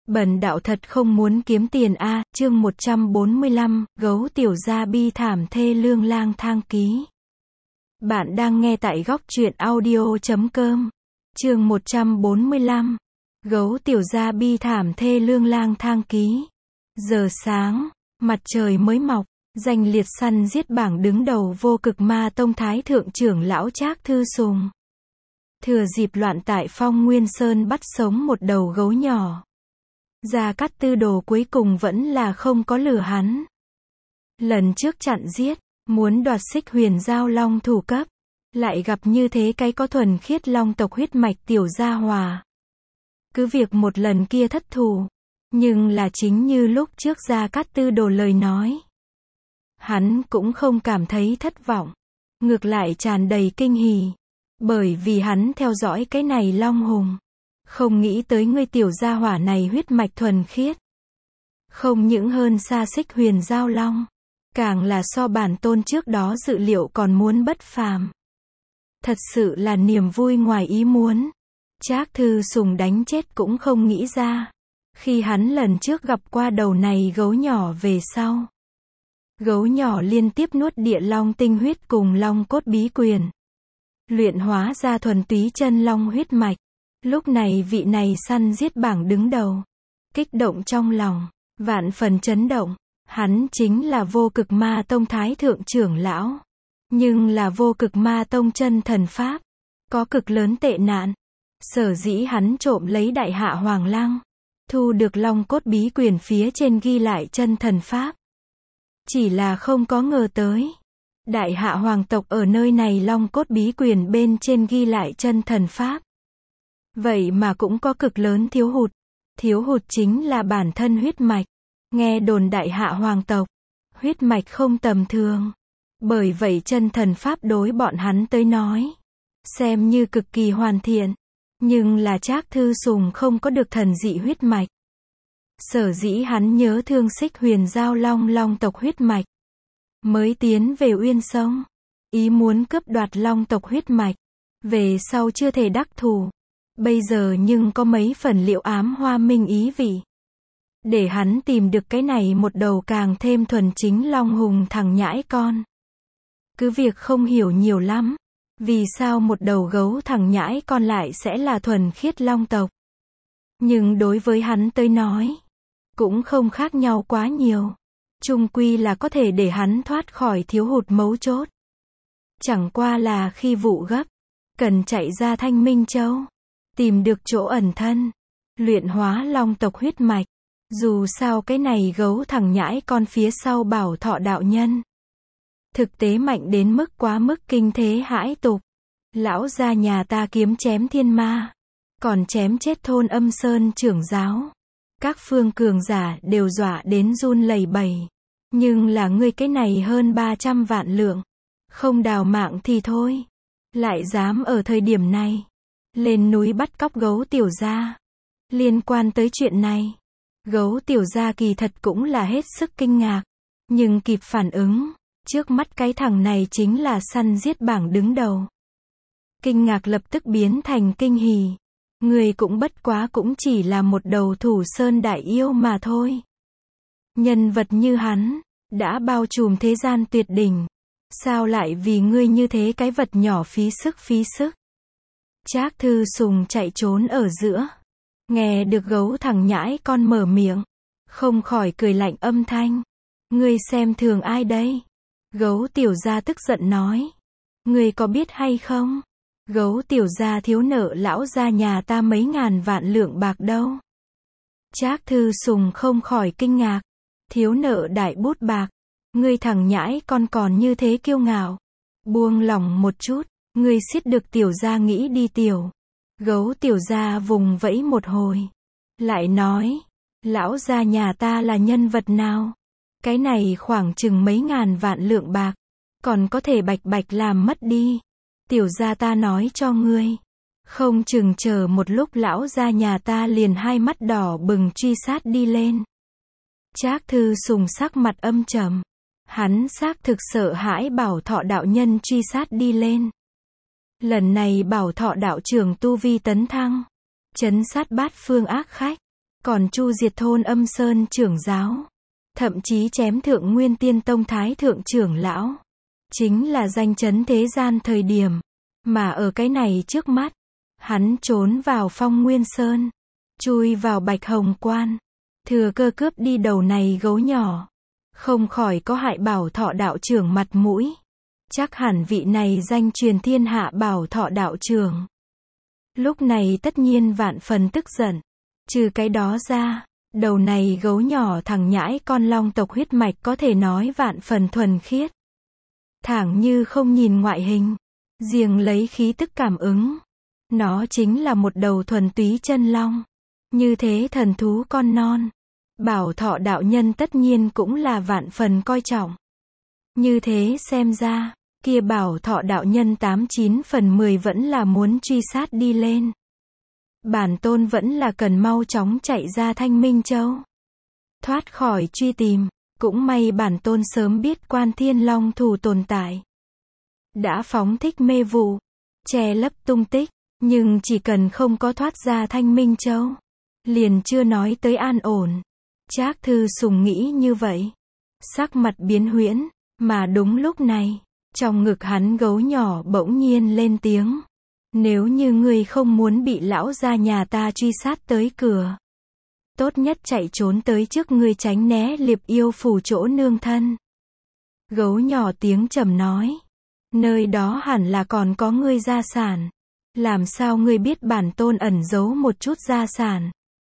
Bần đạo thật không muốn kiếm tiền a. Chương 145, gấu tiểu gia bi thảm thê lương lang thang ký. Bạn đang nghe tại góc truyện audio.com. Chương 145, gấu tiểu gia bi thảm thê lương lang thang ký. Giờ sáng, mặt trời mới mọc, danh liệt săn giết bảng đứng đầu Vô Cực Ma Tông Thái thượng trưởng lão Trác Thư Sùng. Thừa dịp loạn tại Phong Nguyên Sơn bắt sống một đầu gấu nhỏ. Gia Cát Tư Đồ cuối cùng vẫn là không có lừa hắn. Lần trước chặn giết, muốn đoạt Xích Huyền Giao Long thủ cấp, lại gặp như thế cái có thuần khiết long tộc huyết mạch tiểu gia hòa. Cứ việc một lần kia thất thủ, nhưng là chính như lúc trước Gia Cát Tư Đồ lời nói. Hắn cũng không cảm thấy thất vọng, ngược lại tràn đầy kinh hỉ, bởi vì hắn theo dõi cái này long hùng. Không nghĩ tới ngươi tiểu gia hỏa này huyết mạch thuần khiết. Không những hơn xa Xích Huyền Giao Long, càng là so bản tôn trước đó dự liệu còn muốn bất phàm. Thật sự là niềm vui ngoài ý muốn. Trác Thư Sùng đánh chết cũng không nghĩ ra. Khi hắn lần trước gặp qua đầu này gấu nhỏ về sau. Gấu nhỏ liên tiếp nuốt địa long tinh huyết cùng long cốt bí quyền. Luyện hóa ra thuần túy chân long huyết mạch. Lúc này vị này săn giết bảng đứng đầu. Kích động trong lòng, vạn phần chấn động. Hắn chính là Vô Cực Ma Tông Thái thượng trưởng lão. Nhưng là Vô Cực Ma Tông chân thần pháp. Có cực lớn tệ nạn. Sở dĩ hắn trộm lấy Đại Hạ Hoàng Lăng. Thu được long cốt bí quyền phía trên ghi lại chân thần pháp. Chỉ là không có ngờ tới. Đại Hạ Hoàng tộc ở nơi này long cốt bí quyền bên trên ghi lại chân thần pháp. Vậy mà cũng có cực lớn thiếu hụt. Thiếu hụt chính là bản thân huyết mạch. Nghe đồn Đại Hạ Hoàng tộc, huyết mạch không tầm thường. Bởi vậy chân thần pháp đối bọn hắn tới nói, xem như cực kỳ hoàn thiện. Nhưng là Trác Thư Sùng không có được thần dị huyết mạch. Sở dĩ hắn nhớ thương Xích Huyền Giao Long long tộc huyết mạch. Mới tiến về Uyên Sông. Ý muốn cướp đoạt long tộc huyết mạch. Về sau chưa thể đắc thủ. Bây giờ nhưng có mấy phần liệu ám hoa minh ý vị. Để hắn tìm được cái này một đầu càng thêm thuần chính long hùng thằng nhãi con. Cứ việc không hiểu nhiều lắm. Vì sao một đầu gấu thằng nhãi con lại sẽ là thuần khiết long tộc. Nhưng đối với hắn tới nói, cũng không khác nhau quá nhiều. Chung quy là có thể để hắn thoát khỏi thiếu hụt mấu chốt. Chẳng qua là khi vụ gấp, cần chạy ra Thanh Minh Châu. Tìm được chỗ ẩn thân. Luyện hóa long tộc huyết mạch. Dù sao cái này gấu thằng nhãi con phía sau Bảo Thọ đạo nhân. Thực tế mạnh đến mức quá mức kinh thế hãi tục. Lão gia nhà ta kiếm chém thiên ma. Còn chém chết thôn Âm Sơn trưởng giáo. Các phương cường giả đều dọa đến run lẩy bẩy. Nhưng là ngươi cái này hơn 300 vạn lượng. Không đào mạng thì thôi. Lại dám ở thời điểm này lên núi bắt cóc gấu tiểu gia. Liên quan tới chuyện này, gấu tiểu gia kỳ thật cũng là hết sức kinh ngạc. Nhưng kịp phản ứng, trước mắt cái thằng này chính là săn giết bảng đứng đầu. Kinh ngạc lập tức biến thành kinh hỉ. Người cũng bất quá cũng chỉ là một đầu Thủ Sơn đại yêu mà thôi. Nhân vật như hắn, đã bao trùm thế gian tuyệt đỉnh. Sao lại vì ngươi như thế cái vật nhỏ phí sức. Trác Thư Sùng chạy trốn ở giữa. Nghe được gấu thằng nhãi con mở miệng. Không khỏi cười lạnh âm thanh. Ngươi xem thường ai đây? Gấu tiểu gia tức giận nói. Ngươi có biết hay không? Gấu tiểu gia thiếu nợ lão gia nhà ta mấy ngàn vạn lượng bạc đâu. Trác Thư Sùng không khỏi kinh ngạc. Thiếu nợ đại bút bạc. Ngươi thằng nhãi con còn như thế kiêu ngạo. Buông lỏng một chút. Ngươi xiết được tiểu gia nghĩ đi tiểu. Gấu tiểu gia vùng vẫy một hồi. Lại nói. Lão gia nhà ta là nhân vật nào? Cái này khoảng chừng mấy ngàn vạn lượng bạc. Còn có thể bạch bạch làm mất đi. Tiểu gia ta nói cho ngươi. Không chừng chờ một lúc lão gia nhà ta liền hai mắt đỏ bừng truy sát đi lên. Trác Thư Sùng sắc mặt âm trầm. Hắn xác thực sợ hãi Bảo Thọ đạo nhân truy sát đi lên. Lần này Bảo Thọ đạo trưởng tu vi tấn thăng. Trấn sát bát phương ác khách. còn chu diệt thôn Âm Sơn trưởng giáo, thậm chí chém thượng Nguyên Tiên Tông thái thượng trưởng lão. Chính là danh chấn thế gian thời điểm. Mà ở cái này trước mắt, hắn trốn vào Phong Nguyên Sơn, chui vào Bạch Hồng Quan, thừa cơ cướp đi đầu này gấu nhỏ. Không khỏi có hại Bảo Thọ đạo trưởng mặt mũi. Chắc hẳn vị này danh truyền thiên hạ Bảo Thọ đạo trưởng. Lúc này tất nhiên vạn phần tức giận. Trừ cái đó ra, đầu này gấu nhỏ thằng nhãi con long tộc huyết mạch có thể nói vạn phần thuần khiết. Thẳng như không nhìn ngoại hình, riêng lấy khí tức cảm ứng, nó chính là một đầu thuần túy chân long. Như thế thần thú con non, Bảo Thọ đạo nhân tất nhiên cũng là vạn phần coi trọng. Như thế xem ra, kia Bảo Thọ đạo nhân 89 phần 10 vẫn là muốn truy sát đi lên. Bản tôn vẫn là cần mau chóng chạy ra Thanh Minh Châu, thoát khỏi truy tìm. Cũng may bản tôn sớm biết Quan Thiên Long thù tồn tại, đã phóng thích mê vụ, che lấp tung tích, nhưng chỉ cần không có thoát ra Thanh Minh Châu, liền chưa nói tới an ổn. Trác Thư Sùng nghĩ như vậy, sắc mặt biến huyễn, mà đúng lúc này, trong ngực hắn gấu nhỏ bỗng nhiên lên tiếng. Nếu như ngươi không muốn bị lão gia nhà ta truy sát tới cửa, tốt nhất chạy trốn tới trước ngươi tránh né Liệp Yêu phủ chỗ nương thân. Gấu nhỏ tiếng trầm nói. Nơi đó hẳn là còn có ngươi gia sản. Làm sao ngươi biết bản tôn ẩn giấu một chút gia sản?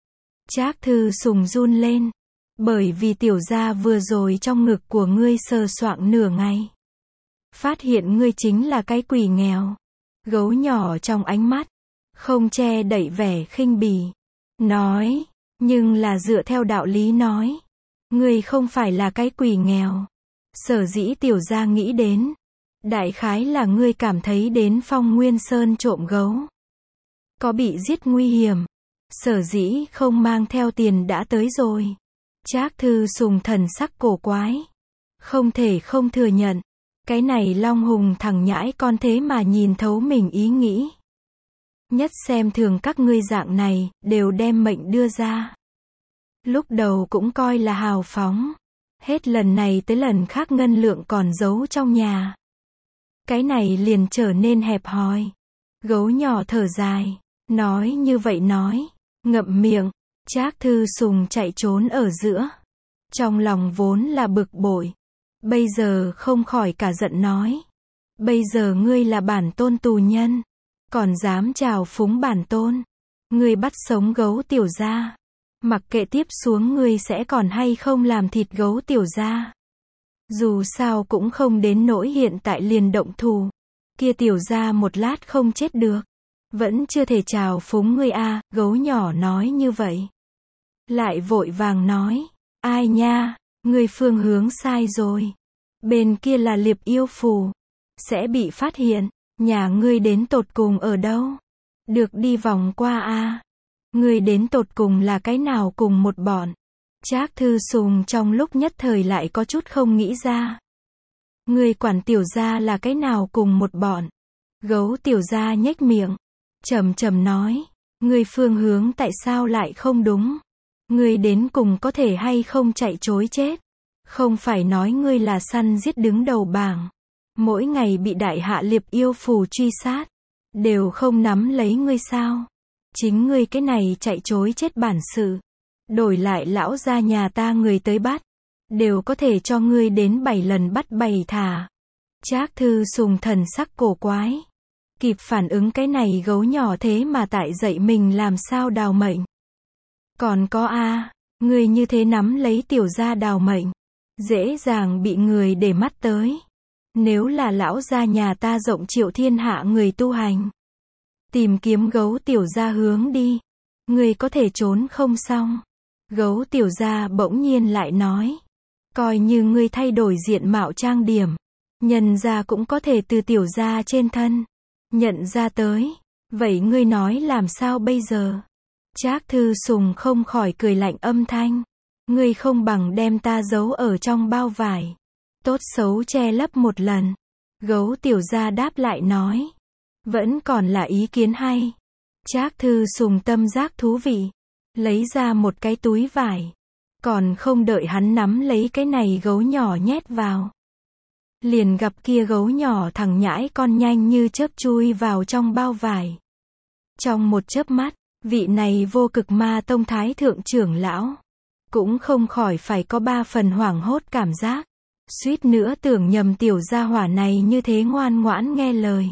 Trác Thư Sùng run lên. Bởi vì tiểu gia vừa rồi trong ngực của ngươi sờ soạng nửa ngày, phát hiện ngươi chính là cái quỷ nghèo. Gấu nhỏ trong ánh mắt không che đậy vẻ khinh bỉ, nói, nhưng là dựa theo đạo lý nói, ngươi không phải là cái quỷ nghèo. Sở dĩ tiểu gia nghĩ đến, đại khái là ngươi cảm thấy đến Phong Nguyên Sơn trộm gấu có bị giết nguy hiểm, sở dĩ không mang theo tiền đã tới rồi. Trác Thư Sùng thần sắc cổ quái, không thể không thừa nhận, cái này Long Hùng thằng nhãi con thế mà nhìn thấu mình ý nghĩ. Nhất xem thường các ngươi dạng này, đều đem mệnh đưa ra. Lúc đầu cũng coi là hào phóng, hết lần này tới lần khác ngân lượng còn giấu trong nhà. Cái này liền trở nên hẹp hòi. Gấu nhỏ thở dài, nói như vậy nói, ngậm miệng. Trác Thư Sùng chạy trốn ở giữa, trong lòng vốn là bực bội, bây giờ không khỏi cả giận nói, bây giờ ngươi là bản tôn tù nhân, còn dám trào phúng bản tôn, ngươi bắt sống gấu tiểu gia, mặc kệ tiếp xuống ngươi sẽ còn hay không làm thịt gấu tiểu gia. Dù sao cũng không đến nỗi hiện tại liền động thủ, kia tiểu gia một lát không chết được, vẫn chưa thể trào phúng ngươi a. Gấu nhỏ nói như vậy, lại vội vàng nói, ai nha, ngươi phương hướng sai rồi, bên kia là Liệp Yêu phủ, sẽ bị phát hiện, nhà ngươi đến tột cùng ở đâu, được đi vòng qua a. Ngươi đến tột cùng là cái nào cùng một bọn? Trác Thư Sùng trong lúc nhất thời lại có chút không nghĩ ra. Ngươi quản tiểu gia là cái nào cùng một bọn? Gấu tiểu gia nhếch miệng, trầm trầm nói, ngươi phương hướng tại sao lại không đúng? Ngươi đến cùng có thể hay không chạy trối chết? Không phải nói ngươi là săn giết đứng đầu bảng, mỗi ngày bị đại hạ Liệp Yêu phủ truy sát, đều không nắm lấy ngươi sao? Chính ngươi cái này chạy trối chết bản sự, đổi lại lão gia nhà ta người tới bắt, đều có thể cho ngươi đến 7 lần bắt 7 thả. Trác Thư Sùng thần sắc cổ quái, kịp phản ứng cái này gấu nhỏ thế mà tại dậy mình làm sao đào mệnh. Còn có a, ngươi như thế nắm lấy tiểu gia đào mệnh, dễ dàng bị người để mắt tới. Nếu là lão gia nhà ta rộng triệu thiên hạ người tu hành, tìm kiếm gấu tiểu gia hướng đi, ngươi có thể trốn không xong. Gấu tiểu gia bỗng nhiên lại nói, coi như ngươi thay đổi diện mạo trang điểm, nhân gia cũng có thể từ tiểu gia trên thân nhận ra tới, vậy ngươi nói làm sao bây giờ? Trác Thư Sùng không khỏi cười lạnh âm thanh, ngươi không bằng đem ta giấu ở trong bao vải, tốt xấu che lấp một lần. Gấu tiểu gia đáp lại nói, vẫn còn là ý kiến hay. Trác Thư Sùng tâm giác thú vị, lấy ra một cái túi vải. Còn không đợi hắn nắm lấy cái này gấu nhỏ nhét vào. Liền gặp kia gấu nhỏ thằng nhãi con nhanh như chớp chui vào trong bao vải. Trong một chớp mắt, vị này Vô Cực Ma Tông Thái Thượng trưởng lão cũng không khỏi phải có 3 phần hoảng hốt cảm giác. Suýt nữa tưởng nhầm tiểu gia hỏa này như thế ngoan ngoãn nghe lời.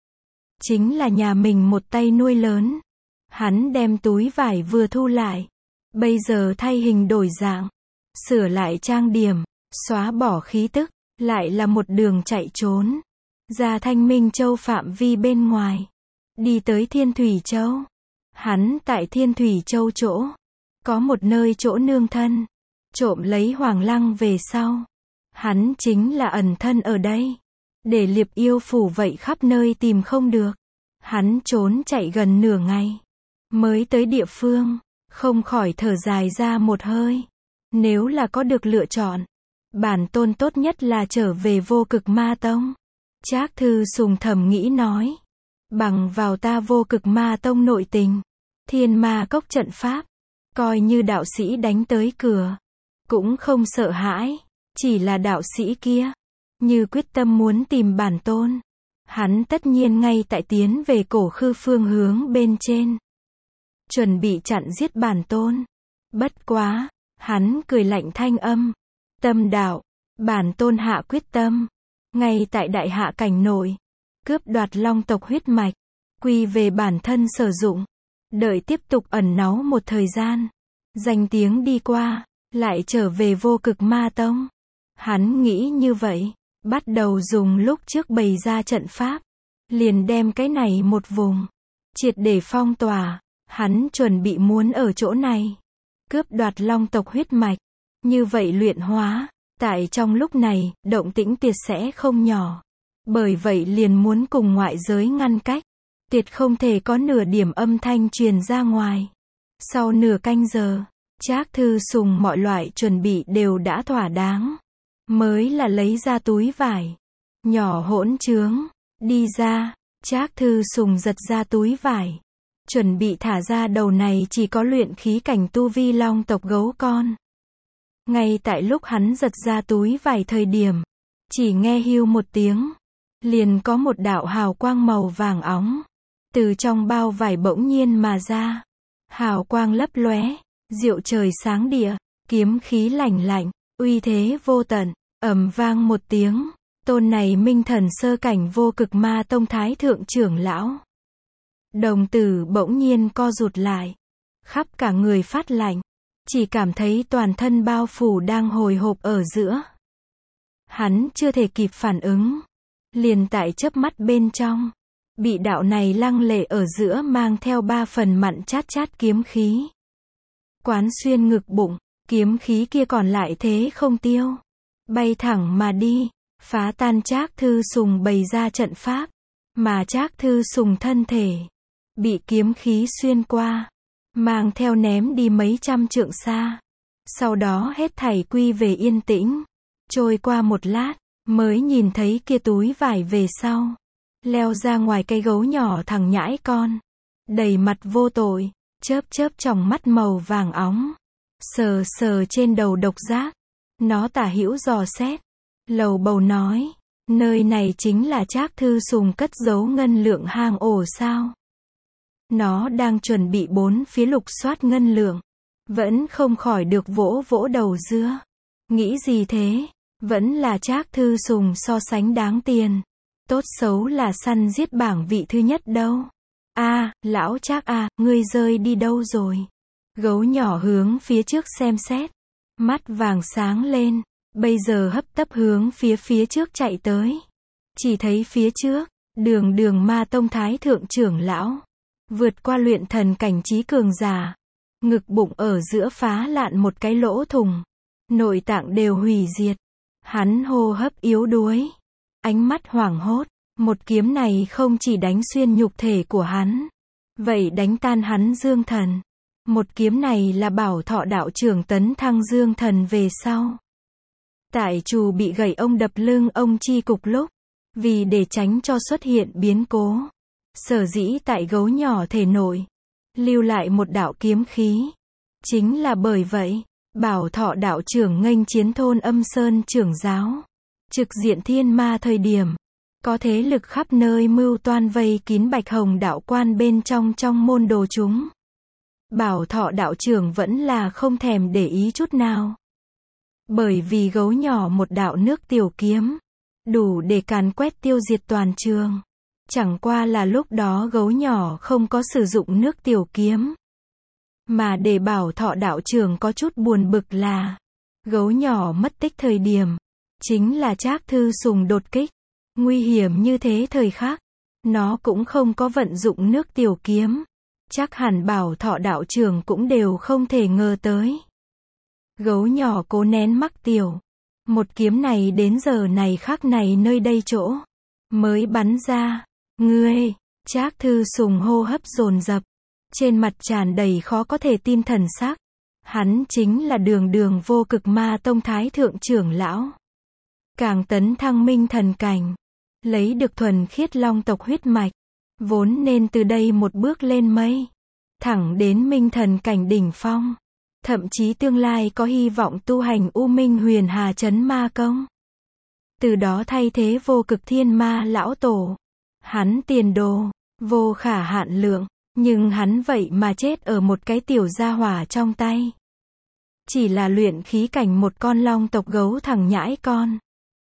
Chính là nhà mình một tay nuôi lớn. Hắn đem túi vải vừa thu lại. Bây giờ thay hình đổi dạng. Sửa lại trang điểm. Xóa bỏ khí tức. Lại là một đường chạy trốn. Ra Thanh Minh Châu phạm vi bên ngoài. Đi tới Thiên Thủy Châu. Hắn tại Thiên Thủy Châu chỗ. Có một nơi chỗ nương thân. Trộm lấy Hoàng Lăng về sau. Hắn chính là ẩn thân ở đây. Để Liệp Yêu Phủ vậy khắp nơi tìm không được. Hắn trốn chạy gần nửa ngày. Mới tới địa phương. Không khỏi thở dài ra một hơi. Nếu là có được lựa chọn. Bản tôn tốt nhất là trở về Vô Cực Ma Tông. Trác Thư Sùng thầm nghĩ nói. Bằng vào ta Vô Cực Ma Tông nội tình. Thiên Ma Cốc trận pháp. Coi như đạo sĩ đánh tới cửa. Cũng không sợ hãi. Chỉ là đạo sĩ kia. Như quyết tâm muốn tìm bản tôn. Hắn tất nhiên ngay tại tiến về Cổ Khư phương hướng bên trên. Chuẩn bị chặn giết bản tôn. Bất quá. Hắn cười lạnh thanh âm. Tâm đạo. Bản tôn hạ quyết tâm. Ngay tại đại hạ cảnh nội. Cướp đoạt long tộc huyết mạch. Quy về bản thân sử dụng. Đợi tiếp tục ẩn náu một thời gian. Danh tiếng đi qua. Lại trở về Vô Cực Ma Tông. Hắn nghĩ như vậy. Bắt đầu dùng lúc trước bày ra trận pháp. Liền đem cái này một vùng. Triệt để phong tỏa. Hắn chuẩn bị muốn ở chỗ này. Cướp đoạt long tộc huyết mạch. Như vậy luyện hóa. Tại trong lúc này, động tĩnh tuyệt sẽ không nhỏ. Bởi vậy liền muốn cùng ngoại giới ngăn cách. Tuyệt không thể có nửa điểm âm thanh truyền ra ngoài. Sau nửa canh giờ, Trác Thư Sùng mọi loại chuẩn bị đều đã thỏa đáng. Mới là lấy ra túi vải. Nhỏ hỗn trướng. Đi ra. Trác Thư Sùng giật ra túi vải. Chuẩn bị thả ra đầu này chỉ có luyện khí cảnh tu vi long tộc gấu con. Ngay tại lúc hắn giật ra túi vải thời điểm. Chỉ nghe hiu một tiếng. Liền có một đạo hào quang màu vàng óng. Từ trong bao vải bỗng nhiên mà ra. Hào quang lấp lóe. Diệu trời sáng địa. Kiếm khí lạnh lạnh. Uy thế vô tận. Ầm vang một tiếng. Tôn này minh thần sơ cảnh Vô Cực Ma Tông Thái Thượng trưởng lão. Đồng tử bỗng nhiên co rụt lại. Khắp cả người phát lạnh. Chỉ cảm thấy toàn thân bao phủ đang hồi hộp ở giữa. Hắn chưa thể kịp phản ứng. Liền tại chớp mắt bên trong. Bị đạo này lăng lệ ở giữa mang theo 3 phần mặn chát chát kiếm khí. Quán xuyên ngực bụng. Kiếm khí kia còn lại thế không tiêu. Bay thẳng mà đi. Phá tan Trác Thư Sùng bày ra trận pháp. Mà Trác Thư Sùng thân thể. Bị kiếm khí xuyên qua. Mang theo ném đi mấy trăm trượng xa. Sau đó hết thảy quy về yên tĩnh. Trôi qua một lát. Mới nhìn thấy kia túi vải về sau. Leo ra ngoài cây gấu nhỏ thằng nhãi con. Đầy mặt vô tội. Chớp chớp tròng mắt màu vàng óng. Sờ sờ trên đầu độc giác. Nó tả hữu dò xét. Lầu bầu nói. Nơi này chính là Trác Thư Sùng cất giấu ngân lượng hang ổ sao. Nó đang chuẩn bị bốn phía lục soát ngân lượng. Vẫn không khỏi được vỗ vỗ đầu dưa. Nghĩ gì thế? Vẫn là Trác Thư Sùng so sánh đáng tiền. Tốt xấu là săn giết bảng vị thứ nhất đâu. Lão Trác ngươi rơi đi đâu rồi? Gấu nhỏ hướng phía trước xem xét. Mắt vàng sáng lên. Bây giờ hấp tấp hướng phía trước chạy tới. Chỉ thấy phía trước, đường Ma Tông Thái Thượng trưởng lão. Vượt qua luyện thần cảnh trí cường giả. Ngực bụng ở giữa phá lạn một cái lỗ thủng. Nội tạng đều hủy diệt. Hắn hô hấp yếu đuối. Ánh mắt hoảng hốt. Một kiếm này không chỉ đánh xuyên nhục thể của hắn. Vậy đánh tan hắn dương thần. Một kiếm này là Bảo Thọ đạo trưởng tấn thăng dương thần về sau. Tại Trù bị gậy ông đập lưng ông chi cục lúc. Vì để tránh cho xuất hiện biến cố. Sở dĩ tại gấu nhỏ thể nội. Lưu lại một đạo kiếm khí. Chính là bởi vậy, Bảo Thọ đạo trưởng nghênh chiến thôn Âm Sơn trưởng giáo, trực diện thiên ma thời điểm, có thế lực khắp nơi mưu toan vây kín Bạch Hồng đạo quan bên trong môn đồ chúng. Bảo Thọ đạo trưởng vẫn là không thèm để ý chút nào. Bởi vì gấu nhỏ một đạo nước tiểu kiếm, đủ để càn quét tiêu diệt toàn trường. Chẳng qua là lúc đó gấu nhỏ không có sử dụng nước tiểu kiếm. Mà để Bảo Thọ đạo trưởng có chút buồn bực là, gấu nhỏ mất tích thời điểm, chính là Trác Thư Sùng đột kích. Nguy hiểm như thế thời khắc, nó cũng không có vận dụng nước tiểu kiếm. Chắc hẳn Bảo Thọ đạo trưởng cũng đều không thể ngờ tới. Gấu nhỏ cố nén mắc tiểu. Một kiếm này đến giờ này khắc này nơi đây chỗ, mới bắn ra. Ngươi, Trác Thư Sùng hô hấp dồn dập, trên mặt tràn đầy khó có thể tin thần sắc. Hắn chính là Đường Đường Vô Cực Ma Tông Thái thượng trưởng lão. Càng tấn thăng minh thần cảnh, lấy được thuần khiết long tộc huyết mạch, vốn nên từ đây một bước lên mây, thẳng đến minh thần cảnh đỉnh phong, thậm chí tương lai có hy vọng tu hành U Minh Huyền Hà Chấn Ma Công. Từ đó thay thế Vô Cực Thiên Ma lão tổ. Hắn tiền đồ vô khả hạn lượng, nhưng hắn vậy mà chết ở một cái tiểu gia hỏa trong tay. Chỉ là luyện khí cảnh một con long tộc gấu thằng nhãi con.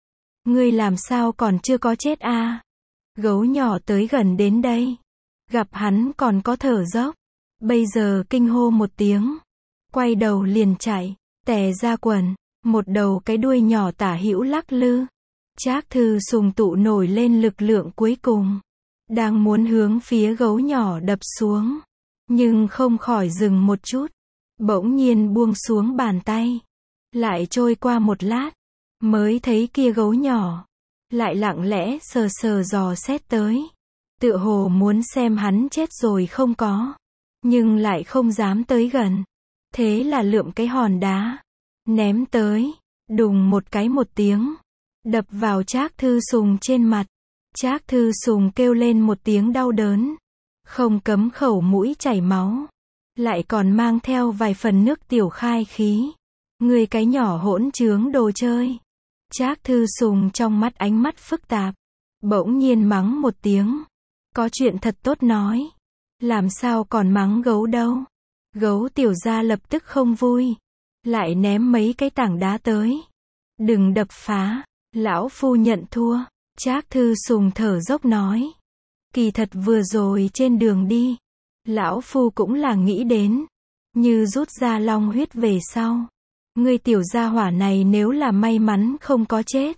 Ngươi làm sao còn chưa có chết a? Gấu nhỏ tới gần đến đây, gặp hắn còn có thở dốc, bây giờ kinh hô một tiếng, quay đầu liền chạy, tè ra quần, một đầu cái đuôi nhỏ tả hữu lắc lư. Trác Thư Sùng tụ nổi lên lực lượng cuối cùng, đang muốn hướng phía gấu nhỏ đập xuống, nhưng không khỏi dừng một chút, bỗng nhiên buông xuống bàn tay. Lại trôi qua một lát, mới thấy kia gấu nhỏ, lại lặng lẽ sờ sờ dò xét tới, tựa hồ muốn xem hắn chết rồi không có, nhưng lại không dám tới gần. Thế là lượm cái hòn đá, ném tới, đùng một cái một tiếng, đập vào Trác Thư Sùng trên mặt. Trác Thư Sùng kêu lên một tiếng đau đớn, không cấm khẩu mũi chảy máu, lại còn mang theo vài phần nước tiểu khai khí. Người cái nhỏ hỗn trướng đồ chơi. Trác Thư Sùng trong mắt ánh mắt phức tạp, bỗng nhiên mắng một tiếng. Có chuyện thật tốt nói, làm sao còn mắng gấu đâu. Gấu tiểu gia lập tức không vui, lại ném mấy cái tảng đá tới. Đừng đập phá, lão phu nhận thua. Trác Thư Sùng thở dốc nói. Kỳ thật vừa rồi trên đường đi, lão phu cũng là nghĩ đến, như rút ra long huyết về sau, ngươi tiểu gia hỏa này nếu là may mắn không có chết,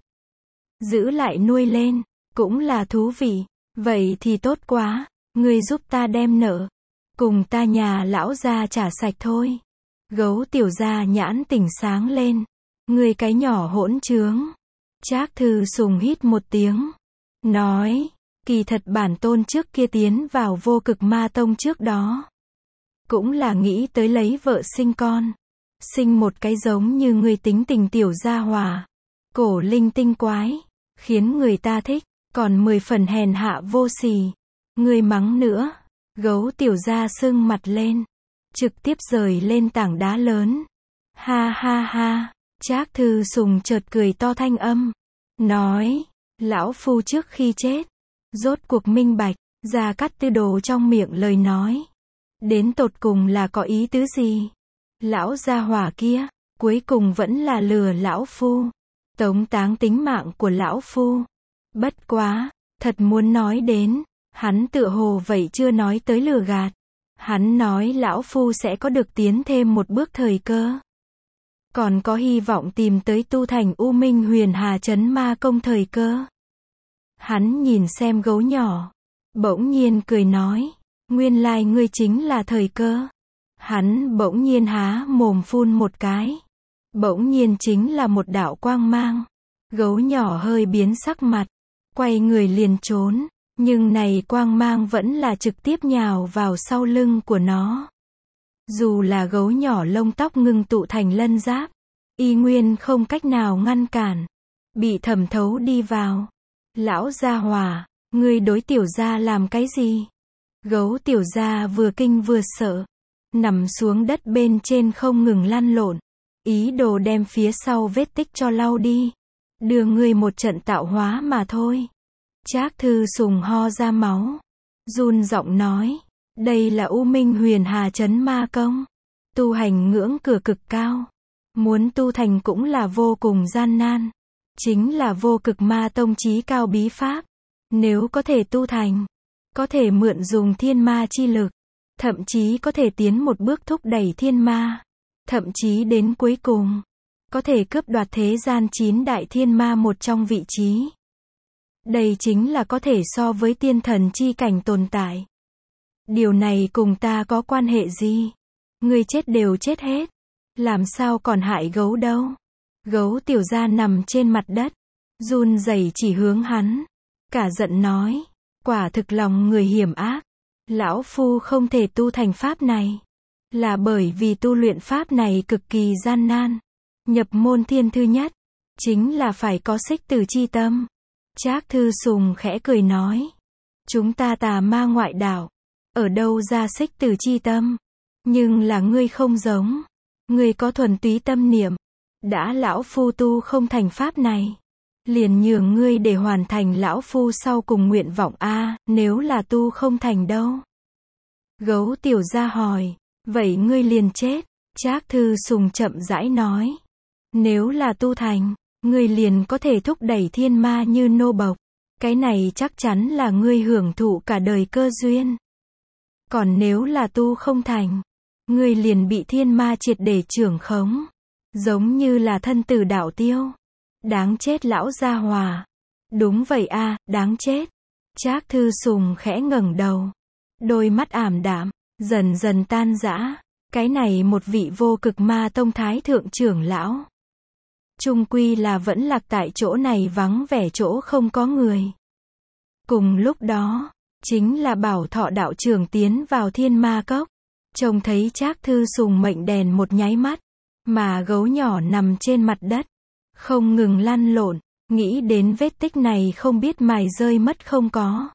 giữ lại nuôi lên, cũng là thú vị. Vậy thì tốt quá, ngươi giúp ta đem nợ, cùng ta nhà lão gia trả sạch thôi. Gấu tiểu gia nhãn tỉnh sáng lên. Ngươi cái nhỏ hỗn trướng. Trác Thư Sùng hít một tiếng, nói, kỳ thật bản tôn trước kia tiến vào Vô Cực Ma Tông trước đó, cũng là nghĩ tới lấy vợ sinh con, sinh một cái giống như ngươi tính tình tiểu gia hỏa, cổ linh tinh quái, khiến người ta thích, còn 10 phần hèn hạ vô sỉ. Ngươi mắng nữa. Gấu tiểu gia sưng mặt lên, trực tiếp rời lên tảng đá lớn. Ha ha ha. Trác Thư Sùng chợt cười to thanh âm, nói, lão phu trước khi chết, rốt cuộc minh bạch, Gia Cát Tư Đồ trong miệng lời nói, đến tột cùng là có ý tứ gì. Lão gia hỏa kia, cuối cùng vẫn là lừa lão phu, tống táng tính mạng của lão phu. Bất quá, thật muốn nói đến, hắn tựa hồ vậy chưa nói tới lừa gạt. Hắn nói lão phu sẽ có được tiến thêm một bước thời cơ, còn có hy vọng tìm tới tu thành U Minh Huyền Hà Chấn Ma Công thời cơ. Hắn nhìn xem gấu nhỏ, bỗng nhiên cười nói, nguyên lai ngươi chính là thời cơ. Hắn bỗng nhiên há mồm phun một cái, bỗng nhiên chính là một đạo quang mang. Gấu nhỏ hơi biến sắc mặt, quay người liền trốn, nhưng này quang mang vẫn là trực tiếp nhào vào sau lưng của nó. Dù là gấu nhỏ lông tóc ngưng tụ thành lân giáp, y nguyên không cách nào ngăn cản, bị thẩm thấu đi vào. Lão gia hỏa, ngươi đối tiểu gia làm cái gì? Gấu tiểu gia vừa kinh vừa sợ, nằm xuống đất bên trên không ngừng lăn lộn, ý đồ đem phía sau vết tích cho lau đi, đưa ngươi một trận tạo hóa mà thôi. Trác Thư Sùng ho ra máu, run giọng nói, đây là U Minh Huyền Hà Chấn Ma Công, tu hành ngưỡng cửa cực cao, muốn tu thành cũng là vô cùng gian nan, chính là vô cực ma tông chí cao bí pháp, nếu có thể tu thành, có thể mượn dùng thiên ma chi lực, thậm chí có thể tiến một bước thúc đẩy thiên ma, thậm chí đến cuối cùng, có thể cướp đoạt thế gian 9 đại thiên ma một trong vị trí. Đây chính là có thể so với tiên thần chi cảnh tồn tại. Điều này cùng ta có quan hệ gì? Ngươi chết đều chết hết, làm sao còn hại gấu đâu? Gấu tiểu gia nằm trên mặt đất, run rẩy chỉ hướng hắn, cả giận nói, quả thực lòng người hiểm ác, lão phu không thể tu thành pháp này, là bởi vì tu luyện pháp này cực kỳ gian nan. Nhập môn thiên thư nhất, chính là phải có xích tử chi tâm. Trác Thư Sùng khẽ cười nói, chúng ta tà ma ngoại đạo, ở đâu ra xích tử chi tâm? Nhưng là ngươi không giống, ngươi có thuần túy tâm niệm, đã lão phu tu không thành pháp này, liền nhường ngươi để hoàn thành lão phu sau cùng nguyện vọng a, nếu là tu không thành đâu? Gấu tiểu gia hỏi, vậy ngươi liền chết. Trác Thư Sùng chậm rãi nói, nếu là tu thành, ngươi liền có thể thúc đẩy thiên ma như nô bộc, cái này chắc chắn là ngươi hưởng thụ cả đời cơ duyên. Còn nếu là tu không thành, ngươi liền bị thiên ma triệt để trưởng khống, giống như là thân tử đạo tiêu. Đáng chết lão gia hòa. Đúng vậy a, đáng chết. Trác Thư Sùng khẽ ngẩng đầu, đôi mắt ảm đạm, dần dần tan rã. Cái này một vị vô cực ma tông thái thượng trưởng lão, chung quy là vẫn lạc tại chỗ này vắng vẻ chỗ không có người. Cùng lúc đó, chính là Bảo Thọ đạo trưởng tiến vào Thiên Ma Cốc, trông thấy Trác Thư Sùng mệnh đèn một nháy mắt, mà gấu nhỏ nằm trên mặt đất, không ngừng lăn lộn, nghĩ đến vết tích này không biết mài rơi mất không có.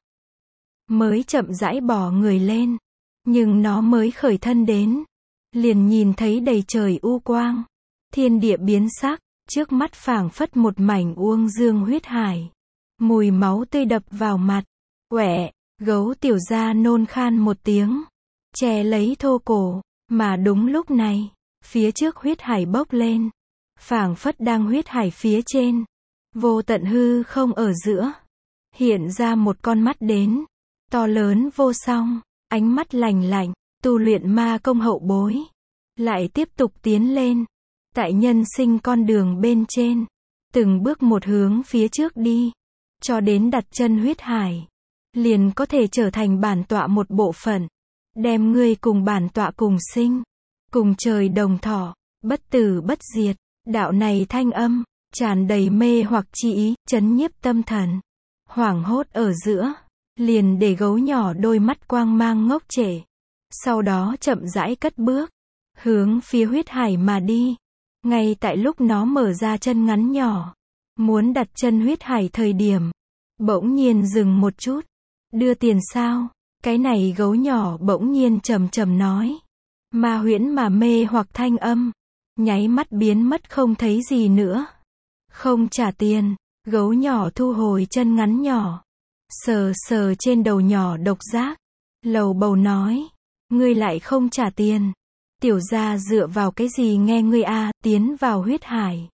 Mới chậm rãi bò người lên, nhưng nó mới khởi thân đến, liền nhìn thấy đầy trời u quang, thiên địa biến sắc, trước mắt phảng phất một mảnh uông dương huyết hải. Mùi máu tươi đập vào mặt. Quẹ, gấu tiểu gia nôn khan một tiếng, che lấy thô cổ, mà đúng lúc này, phía trước huyết hải bốc lên, phảng phất đang huyết hải phía trên, vô tận hư không ở giữa, hiện ra một con mắt đến, to lớn vô song, ánh mắt lạnh lạnh, tu luyện ma công hậu bối, lại tiếp tục tiến lên, tại nhân sinh con đường bên trên, từng bước một hướng phía trước đi, cho đến đặt chân huyết hải, liền có thể trở thành bản tọa một bộ phận, đem ngươi cùng bản tọa cùng sinh, cùng trời đồng thọ, bất tử bất diệt. Đạo này thanh âm, tràn đầy mê hoặc chi ý, chấn nhiếp tâm thần. Hoảng hốt ở giữa, liền để gấu nhỏ đôi mắt quang mang ngốc trệ. Sau đó chậm rãi cất bước, hướng phía huyết hải mà đi. Ngay tại lúc nó mở ra chân ngắn nhỏ, muốn đặt chân huyết hải thời điểm, bỗng nhiên dừng một chút. Đưa tiền sao? Cái này gấu nhỏ bỗng nhiên trầm trầm nói. Ma huyễn mà mê hoặc thanh âm, nháy mắt biến mất không thấy gì nữa. Không trả tiền, gấu nhỏ thu hồi chân ngắn nhỏ, sờ sờ trên đầu nhỏ độc giác, lầu bầu nói, ngươi lại không trả tiền. Tiểu gia dựa vào cái gì nghe ngươi a, tiến vào huyết hải.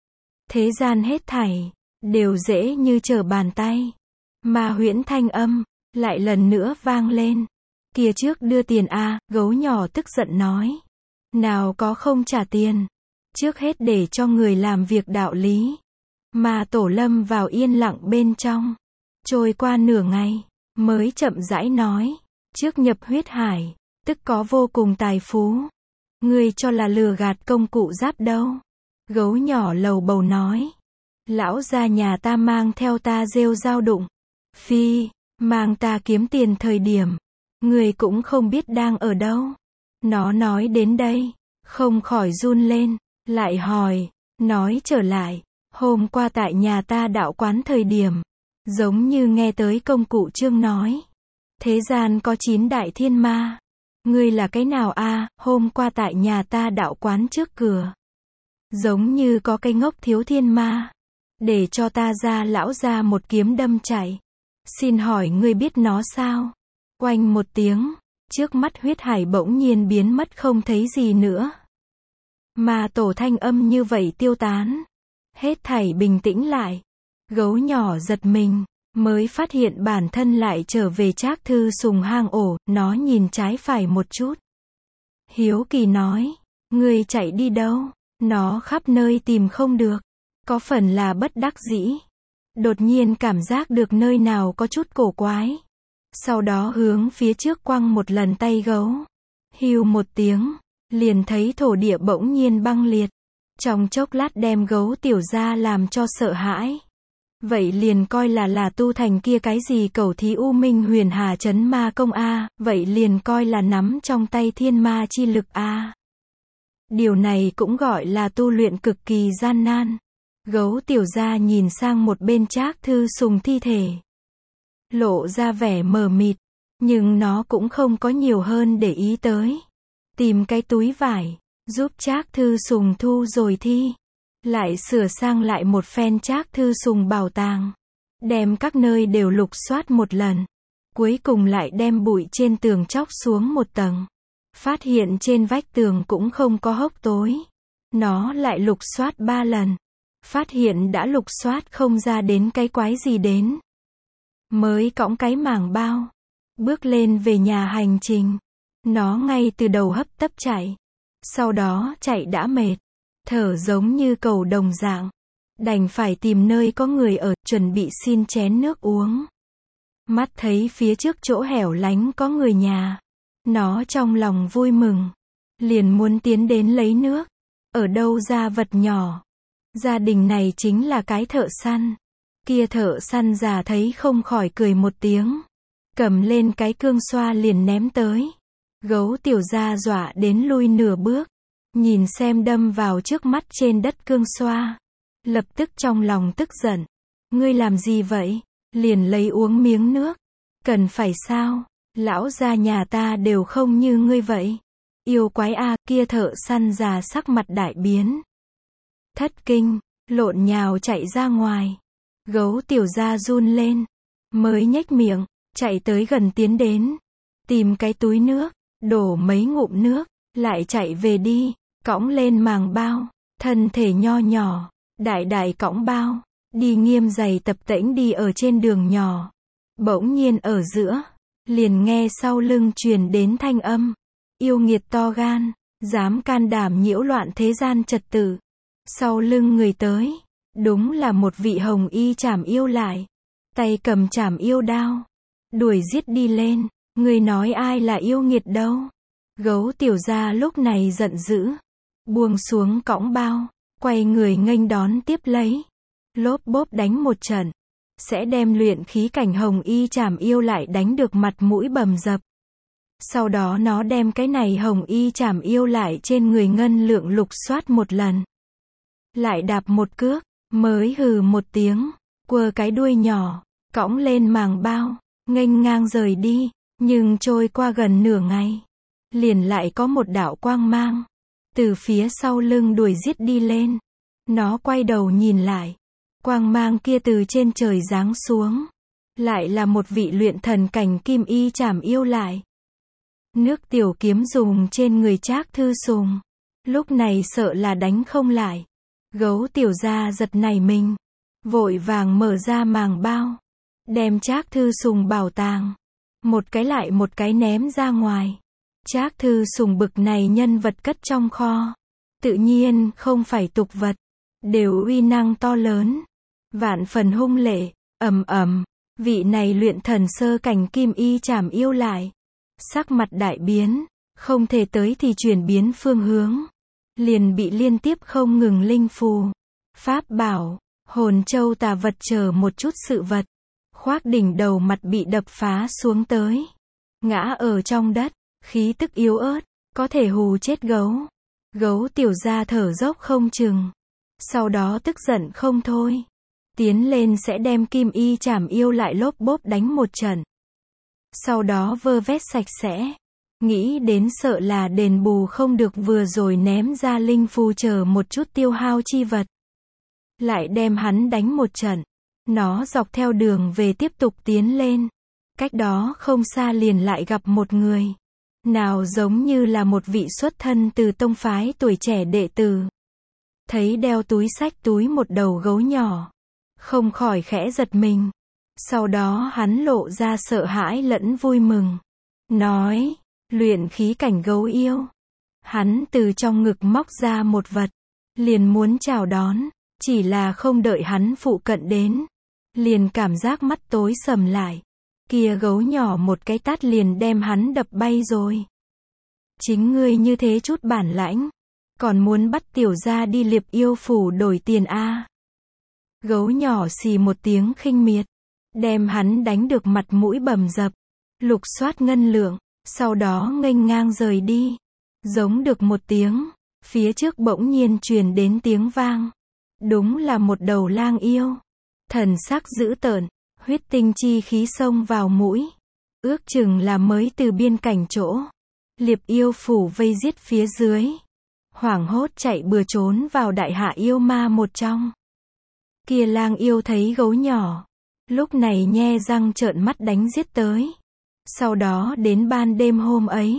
Thế gian hết thảy, đều dễ như trở bàn tay. Ma huyễn thanh âm, lại lần nữa vang lên. Kia trước đưa tiền a, gấu nhỏ tức giận nói. Nào có không trả tiền. Trước hết để cho người làm việc đạo lý. Mà tổ lâm vào yên lặng bên trong. Trôi qua nửa ngày, mới chậm rãi nói. Trước nhập huyết hải, tức có vô cùng tài phú. Ngươi cho là lừa gạt công cụ giáp đâu. Gấu nhỏ lầu bầu nói. Lão gia nhà ta mang theo ta rêu dao đụng. Phi, mang ta kiếm tiền thời điểm. Ngươi cũng không biết đang ở đâu. Nó nói đến đây, không khỏi run lên, lại hỏi, nói trở lại, hôm qua tại nhà ta đạo quán thời điểm, giống như nghe tới công cụ trương nói. Thế gian có 9 đại thiên ma. Ngươi là cái nào a? Hôm qua tại nhà ta đạo quán trước cửa. Giống như có cái ngốc thiếu thiên ma. Để cho ta ra lão ra một kiếm đâm chạy. Xin hỏi ngươi biết nó sao? Oanh một tiếng, trước mắt huyết hải bỗng nhiên biến mất không thấy gì nữa. Ma tổ thanh âm như vậy tiêu tán. Hết thảy bình tĩnh lại. Gấu nhỏ giật mình, mới phát hiện bản thân lại trở về Trác Thư Sùng hang ổ, nó nhìn trái phải một chút. Hiếu kỳ nói, ngươi chạy đi đâu? Nó khắp nơi tìm không được. Có phần là bất đắc dĩ. Đột nhiên cảm giác được nơi nào có chút cổ quái. Sau đó hướng phía trước quăng một lần tay gấu. Hưu một tiếng, liền thấy thổ địa bỗng nhiên băng liệt. Trong chốc lát đem gấu tiểu gia làm cho sợ hãi. Vậy liền coi là tu thành kia cái gì cẩu thí u minh huyền hà chấn ma công a, vậy liền coi là nắm trong tay thiên ma chi lực a. Điều này cũng gọi là tu luyện cực kỳ gian nan. Gấu tiểu gia nhìn sang một bên Trác Thư Sùng thi thể. Lộ ra vẻ mờ mịt, nhưng nó cũng không có nhiều hơn để ý tới. Tìm cái túi vải, giúp Trác Thư Sùng thu rồi thi. Lại sửa sang lại một phen Trác Thư Sùng bảo tàng. Đem các nơi đều lục soát một lần. Cuối cùng lại đem bụi trên tường chóc xuống một tầng. Phát hiện trên vách tường cũng không có hốc tối. Nó lại lục soát 3 lần. Phát hiện đã lục soát không ra đến cái quái gì đến. Mới cõng cái màng bao. Bước lên về nhà hành trình. Nó ngay từ đầu hấp tấp chạy. Sau đó chạy đã mệt. Thở giống như cầu đồng dạng. Đành phải tìm nơi có người ở, chuẩn bị xin chén nước uống. Mắt thấy phía trước chỗ hẻo lánh có người nhà. Nó trong lòng vui mừng. Liền muốn tiến đến lấy nước. Ở đâu ra vật nhỏ. Gia đình này chính là cái thợ săn. Kia thợ săn già thấy không khỏi cười một tiếng. Cầm lên cái cương xoa liền ném tới. Gấu tiểu gia dọa đến lui nửa bước. Nhìn xem đâm vào trước mắt trên đất cương xoa. Lập tức trong lòng tức giận. Ngươi làm gì vậy? Liền lấy uống miếng nước. Cần phải sao? Lão gia nhà ta đều không như ngươi vậy. Yêu quái a, kia thợ săn già sắc mặt đại biến. Thất kinh, lộn nhào chạy ra ngoài. Gấu tiểu gia run lên. Mới nhếch miệng, chạy tới gần tiến đến. Tìm cái túi nước, đổ mấy ngụm nước, lại chạy về đi, cõng lên màng bao. Thân thể nho nhỏ, đại đại cõng bao. Đi nghiêm giày tập tễnh đi ở trên đường nhỏ. Bỗng nhiên ở giữa, liền nghe sau lưng truyền đến thanh âm. Yêu nghiệt to gan, dám can đảm nhiễu loạn thế gian trật tự. Sau lưng người tới, đúng là một vị hồng y trảm yêu lại. Tay cầm trảm yêu đao. Đuổi giết đi lên, người nói ai là yêu nghiệt đâu. Gấu tiểu gia lúc này giận dữ. Buông xuống cõng bao, quay người nghênh đón tiếp lấy. Lốp bốp đánh một trận. Sẽ đem luyện khí cảnh hồng y trảm yêu lại đánh được mặt mũi bầm dập. Sau đó nó đem cái này hồng y trảm yêu lại trên người ngân lượng lục soát một lần. Lại đạp một cước, mới hừ một tiếng, quơ cái đuôi nhỏ, cõng lên màng bao, nghênh ngang rời đi. Nhưng trôi qua gần nửa ngày, liền lại có một đạo quang mang. Từ phía sau lưng đuổi giết đi lên. Nó quay đầu nhìn lại. Quang mang kia từ trên trời giáng xuống. Lại là một vị luyện thần cảnh kim y trảm yêu lại. Nước tiểu kiếm dùng trên người Trác Thư Sùng. Lúc này sợ là đánh không lại. Gấu tiểu gia giật nảy mình. Vội vàng mở ra màng bao. Đem Trác Thư Sùng bảo tàng. Một cái lại một cái ném ra ngoài. Trác Thư Sùng bực này nhân vật cất trong kho. Tự nhiên không phải tục vật. Đều uy năng to lớn. Vạn phần hung lệ. Ầm ầm. Vị này luyện thần sơ cảnh kim y trảm yêu lại. Sắc mặt đại biến. Không thể tới thì chuyển biến phương hướng. Liền bị liên tiếp không ngừng linh phù. Pháp bảo. Hồn châu tà vật chờ một chút sự vật. Khoác đỉnh đầu mặt bị đập phá xuống tới. Ngã ở trong đất. Khí tức yếu ớt. Có thể hù chết gấu. Gấu tiểu gia thở dốc không chừng. Sau đó tức giận không thôi. Tiến lên sẽ đem kim y trảm yêu lại lốp bốp đánh một trận. Sau đó vơ vét sạch sẽ. Nghĩ đến sợ là đền bù không được vừa rồi ném ra linh phù chờ một chút tiêu hao chi vật. Lại đem hắn đánh một trận. Nó dọc theo đường về tiếp tục tiến lên. Cách đó không xa liền lại gặp một người. Nào giống như là một vị xuất thân từ tông phái tuổi trẻ đệ tử. Thấy đeo túi xách túi một đầu gấu nhỏ. Không khỏi khẽ giật mình. Sau đó hắn lộ ra sợ hãi lẫn vui mừng. Nói, luyện khí cảnh gấu yêu. Hắn từ trong ngực móc ra một vật. Liền muốn chào đón. Chỉ là không đợi hắn phụ cận đến. Liền cảm giác mắt tối sầm lại. Kia gấu nhỏ một cái tát liền đem hắn đập bay rồi. Chính ngươi như thế chút bản lãnh. Còn muốn bắt tiểu gia đi Liệp Yêu Phủ đổi tiền a? Gấu nhỏ xì một tiếng khinh miệt. Đem hắn đánh được mặt mũi bầm dập. Lục soát ngân lượng. Sau đó nghênh ngang rời đi. Giống được một tiếng. Phía trước bỗng nhiên truyền đến tiếng vang. Đúng là một đầu lang yêu. Thần sắc dữ tợn. Huyết tinh chi khí xông vào mũi. Ước chừng là mới từ biên cảnh chỗ. Liệp Yêu Phủ vây giết phía dưới. Hoảng hốt chạy bừa trốn vào đại hạ yêu ma một trong. Kia lang yêu thấy gấu nhỏ. Lúc này nhe răng trợn mắt đánh giết tới. Sau đó đến ban đêm hôm ấy.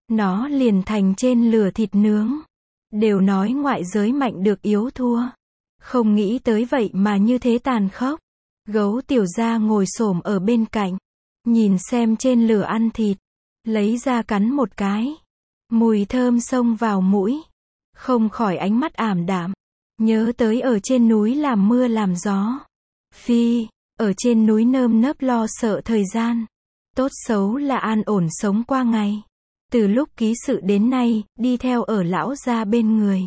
Nó liền thành trên lửa thịt nướng. Đều nói ngoại giới mạnh được yếu thua. Không nghĩ tới vậy mà như thế tàn khốc. Gấu tiểu gia ngồi xổm ở bên cạnh. Nhìn xem trên lửa ăn thịt. Lấy ra cắn một cái. Mùi thơm xông vào mũi. Không khỏi ánh mắt ảm đạm. Nhớ tới ở trên núi làm mưa làm gió. Phi, ở trên núi nơm nớp lo sợ thời gian. Tốt xấu là an ổn sống qua ngày. Từ lúc ký sự đến nay, đi theo ở lão gia bên người.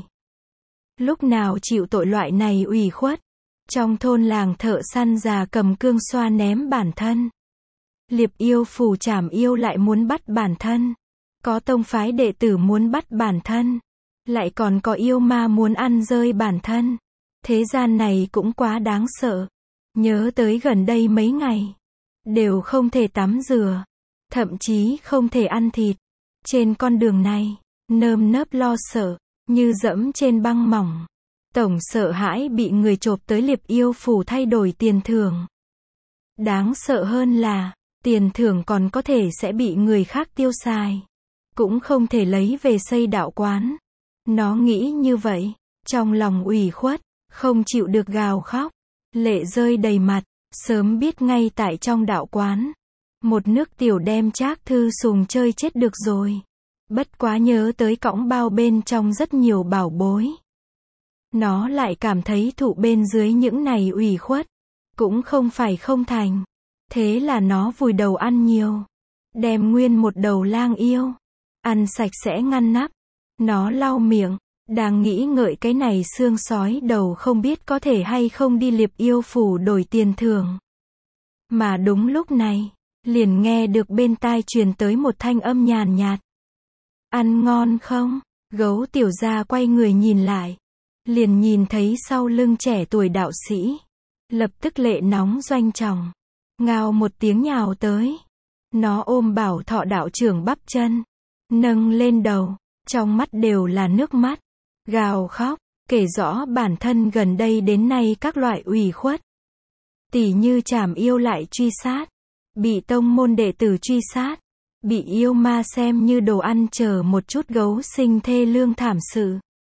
Lúc nào chịu tội loại này ủy khuất. Trong thôn làng thợ săn già cầm cương xoa ném bản thân. Liệp Yêu Phủ trảm yêu lại muốn bắt bản thân. Có tông phái đệ tử muốn bắt bản thân. Lại còn có yêu ma muốn ăn rơi bản thân. Thế gian này cũng quá đáng sợ. Nhớ tới gần đây mấy ngày. Đều không thể tắm rửa. Thậm chí không thể ăn thịt. Trên con đường này, nơm nớp lo sợ, như dẫm trên băng mỏng. Tổng sợ hãi bị người chộp tới Liệp Yêu Phủ thay đổi tiền thưởng. Đáng sợ hơn là, tiền thưởng còn có thể sẽ bị người khác tiêu xài. Cũng không thể lấy về xây đạo quán. Nó nghĩ như vậy, trong lòng ủy khuất, không chịu được gào khóc. Lệ rơi đầy mặt, sớm biết ngay tại trong đạo quán. Một nước tiểu đem Trác Thư Sùng chơi chết được rồi. Bất quá nhớ tới cõng bao bên trong rất nhiều bảo bối. Nó lại cảm thấy thụ bên dưới những này ủy khuất. Cũng không phải không thành. Thế là nó vùi đầu ăn nhiều. Đem nguyên một đầu lang yêu. Ăn sạch sẽ ngăn nắp. Nó lau miệng. Đang nghĩ ngợi cái này xương sói đầu không biết có thể hay không đi Liệp Yêu Phủ đổi tiền thưởng. Mà đúng lúc này, liền nghe được bên tai truyền tới một thanh âm nhàn nhạt. Ăn ngon không? Gấu tiểu gia quay người nhìn lại. Liền nhìn thấy sau lưng trẻ tuổi đạo sĩ. Lập tức lệ nóng doanh tròng. Ngao một tiếng nhào tới. Nó ôm Bảo Thọ đạo trưởng bắp chân. Nâng lên đầu. Trong mắt đều là nước mắt. Gào khóc. Kể rõ bản thân gần đây đến nay các loại ủy khuất. Tỉ như trảm yêu lại truy sát. Bị tông môn đệ tử truy sát. Bị yêu ma xem như đồ ăn chờ một chút gấu sinh thê lương thảm sự.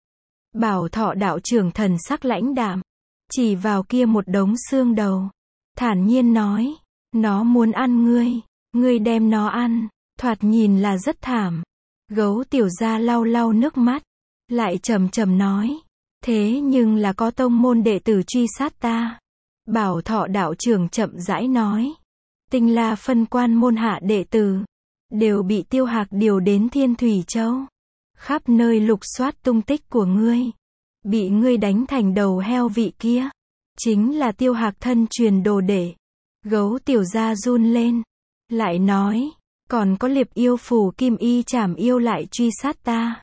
Bảo Thọ đạo trưởng thần sắc lãnh đạm. Chỉ vào kia một đống xương đầu. Thản nhiên nói. Nó muốn ăn ngươi. Ngươi đem nó ăn. Thoạt nhìn là rất thảm. Gấu tiểu gia lau lau nước mắt. Lại trầm trầm nói. Thế nhưng là có tông môn đệ tử truy sát ta. Bảo Thọ đạo trưởng chậm rãi nói. Tinh La phân quan môn hạ đệ tử. Đều bị Tiêu Hạc điều đến Thiên Thủy Châu. Khắp nơi lục soát tung tích của ngươi. Bị ngươi đánh thành đầu heo vị kia. Chính là Tiêu Hạc thân truyền đồ đệ. Gấu tiểu gia run lên. Lại nói. Còn có Liệp Yêu Phủ Kim Y trảm yêu lại truy sát ta.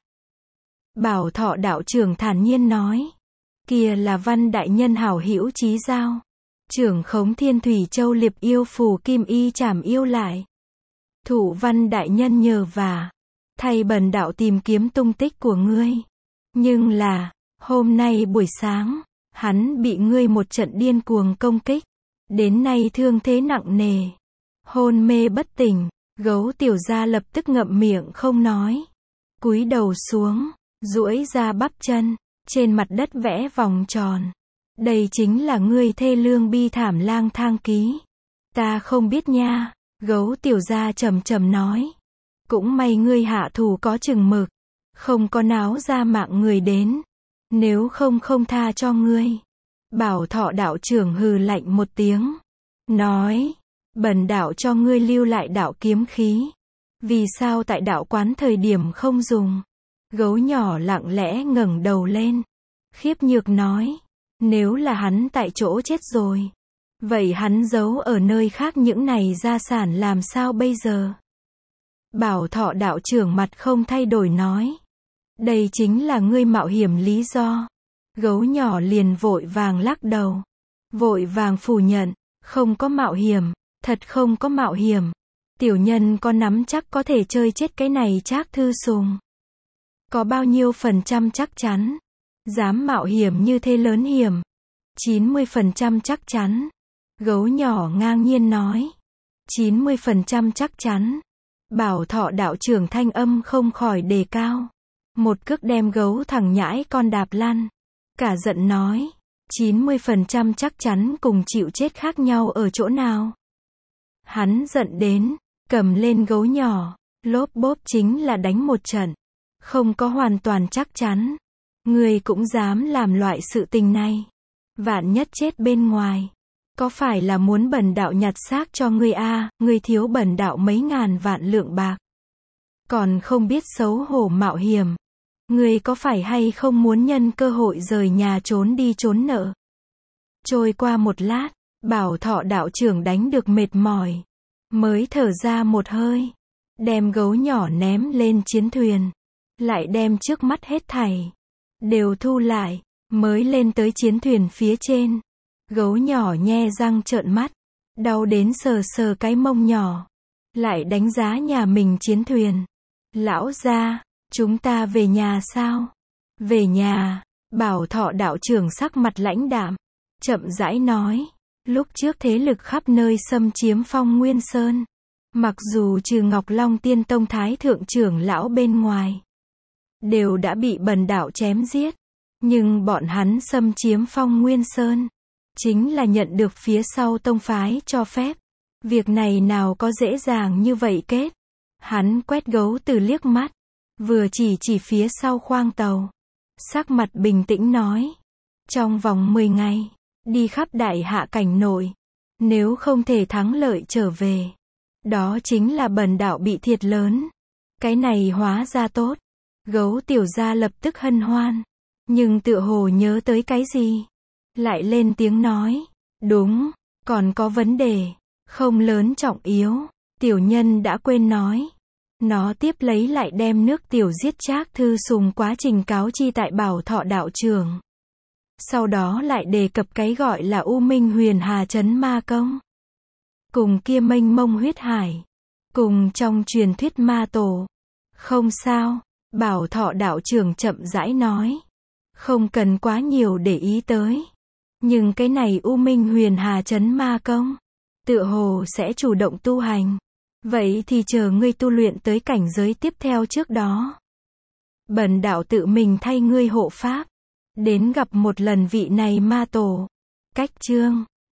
Bảo Thọ đạo trưởng thản nhiên nói. Kia là Văn đại nhân hảo hữu chí giao. Trưởng khống Thiên Thủy Châu Liệp Yêu Phủ Kim Y trảm yêu lại. Thụ Văn đại nhân nhờ vả, thay bần đạo tìm kiếm tung tích của ngươi. Nhưng là, hôm nay buổi sáng, hắn bị ngươi một trận điên cuồng công kích. Đến nay thương thế nặng nề. Hôn mê bất tỉnh, Gấu Tiểu Gia lập tức ngậm miệng không nói. Cúi đầu xuống, duỗi ra bắp chân, trên mặt đất vẽ vòng tròn. Đây chính là ngươi thê lương bi thảm lang thang ký. Ta không biết nha, Gấu Tiểu Gia trầm trầm nói. Cũng may ngươi hạ thủ có chừng mực, không có náo ra mạng người đến. Nếu không không tha cho ngươi. Bảo Thọ đạo trưởng hừ lạnh một tiếng. Nói, bần đạo cho ngươi lưu lại đạo kiếm khí. Vì sao tại đạo quán thời điểm không dùng? Gấu nhỏ lặng lẽ ngẩng đầu lên. Khiếp nhược nói, nếu là hắn tại chỗ chết rồi. Vậy hắn giấu ở nơi khác những này gia sản làm sao bây giờ? Bảo Thọ đạo trưởng mặt không thay đổi nói. Đây chính là ngươi mạo hiểm lý do. Gấu nhỏ liền vội vàng lắc đầu. Vội vàng phủ nhận, không có mạo hiểm, thật không có mạo hiểm. Tiểu nhân có nắm chắc có thể chơi chết cái này Trác Thư Sùng. Có bao nhiêu % chắc chắn? Dám mạo hiểm như thế lớn hiểm. 90% chắc chắn. Gấu nhỏ ngang nhiên nói. 90% chắc chắn. Bảo Thọ đạo trưởng thanh âm không khỏi đề cao. Một cước đem gấu thằng nhãi con đạp lăn. Cả giận nói. 90% chắc chắn cùng chịu chết khác nhau ở chỗ nào? Hắn giận đến, cầm lên gấu nhỏ, lốp bốp chính là đánh một trận. Không có hoàn toàn chắc chắn. Ngươi cũng dám làm loại sự tình này. Vạn nhất chết bên ngoài. Có phải là muốn bần đạo nhặt xác cho ngươi a? Ngươi thiếu bần đạo mấy ngàn vạn lượng bạc. Còn không biết xấu hổ mạo hiểm. Ngươi có phải hay không muốn nhân cơ hội rời nhà trốn đi trốn nợ? Trôi qua một lát, Bảo Thọ đạo trưởng đánh được mệt mỏi. Mới thở ra một hơi. Đem gấu nhỏ ném lên chiến thuyền. Lại đem trước mắt hết thảy. Đều thu lại. Mới lên tới chiến thuyền phía trên. Gấu nhỏ nhe răng trợn mắt. Đau đến sờ sờ cái mông nhỏ. Lại đánh giá nhà mình chiến thuyền. Lão gia, chúng ta về nhà sao? Về nhà. Bảo Thọ đạo trưởng sắc mặt lãnh đạm. Chậm rãi nói. Lúc trước thế lực khắp nơi xâm chiếm Phong Nguyên Sơn. Mặc dù trừ Ngọc Long Tiên Tông Thái thượng trưởng lão bên ngoài. Đều đã bị bần đạo chém giết. Nhưng bọn hắn xâm chiếm Phong Nguyên Sơn. Chính là nhận được phía sau tông phái cho phép. Việc này nào có dễ dàng như vậy kết. Hắn quét Gấu Từ liếc mắt. Vừa chỉ phía sau khoang tàu. Sắc mặt bình tĩnh nói. Trong vòng 10 ngày. Đi khắp đại hạ cảnh nội. Nếu không thể thắng lợi trở về. Đó chính là bần đạo bị thiệt lớn. Cái này hóa ra tốt. Gấu Tiểu Gia lập tức hân hoan. Nhưng tựa hồ nhớ tới cái gì. Lại lên tiếng nói. Đúng, còn có vấn đề. Không lớn trọng yếu. Tiểu nhân đã quên nói. Nó tiếp lấy lại đem nước tiểu giết Trác Thư Sùng quá trình cáo chi tại Bảo Thọ đạo trưởng. Sau đó lại đề cập cái gọi là U Minh Huyền Hà Trấn Ma Công. Cùng kia mênh mông huyết hải. Cùng trong truyền thuyết ma tổ. Không sao, Bảo Thọ đạo trưởng chậm rãi nói. Không cần quá nhiều để ý tới. Nhưng cái này U Minh Huyền Hà Trấn Ma Công. Tựa hồ sẽ chủ động tu hành. Vậy thì chờ ngươi tu luyện tới cảnh giới tiếp theo trước đó. Bần đạo tự mình thay ngươi hộ pháp. Đến gặp một lần vị này ma tổ. Cách chương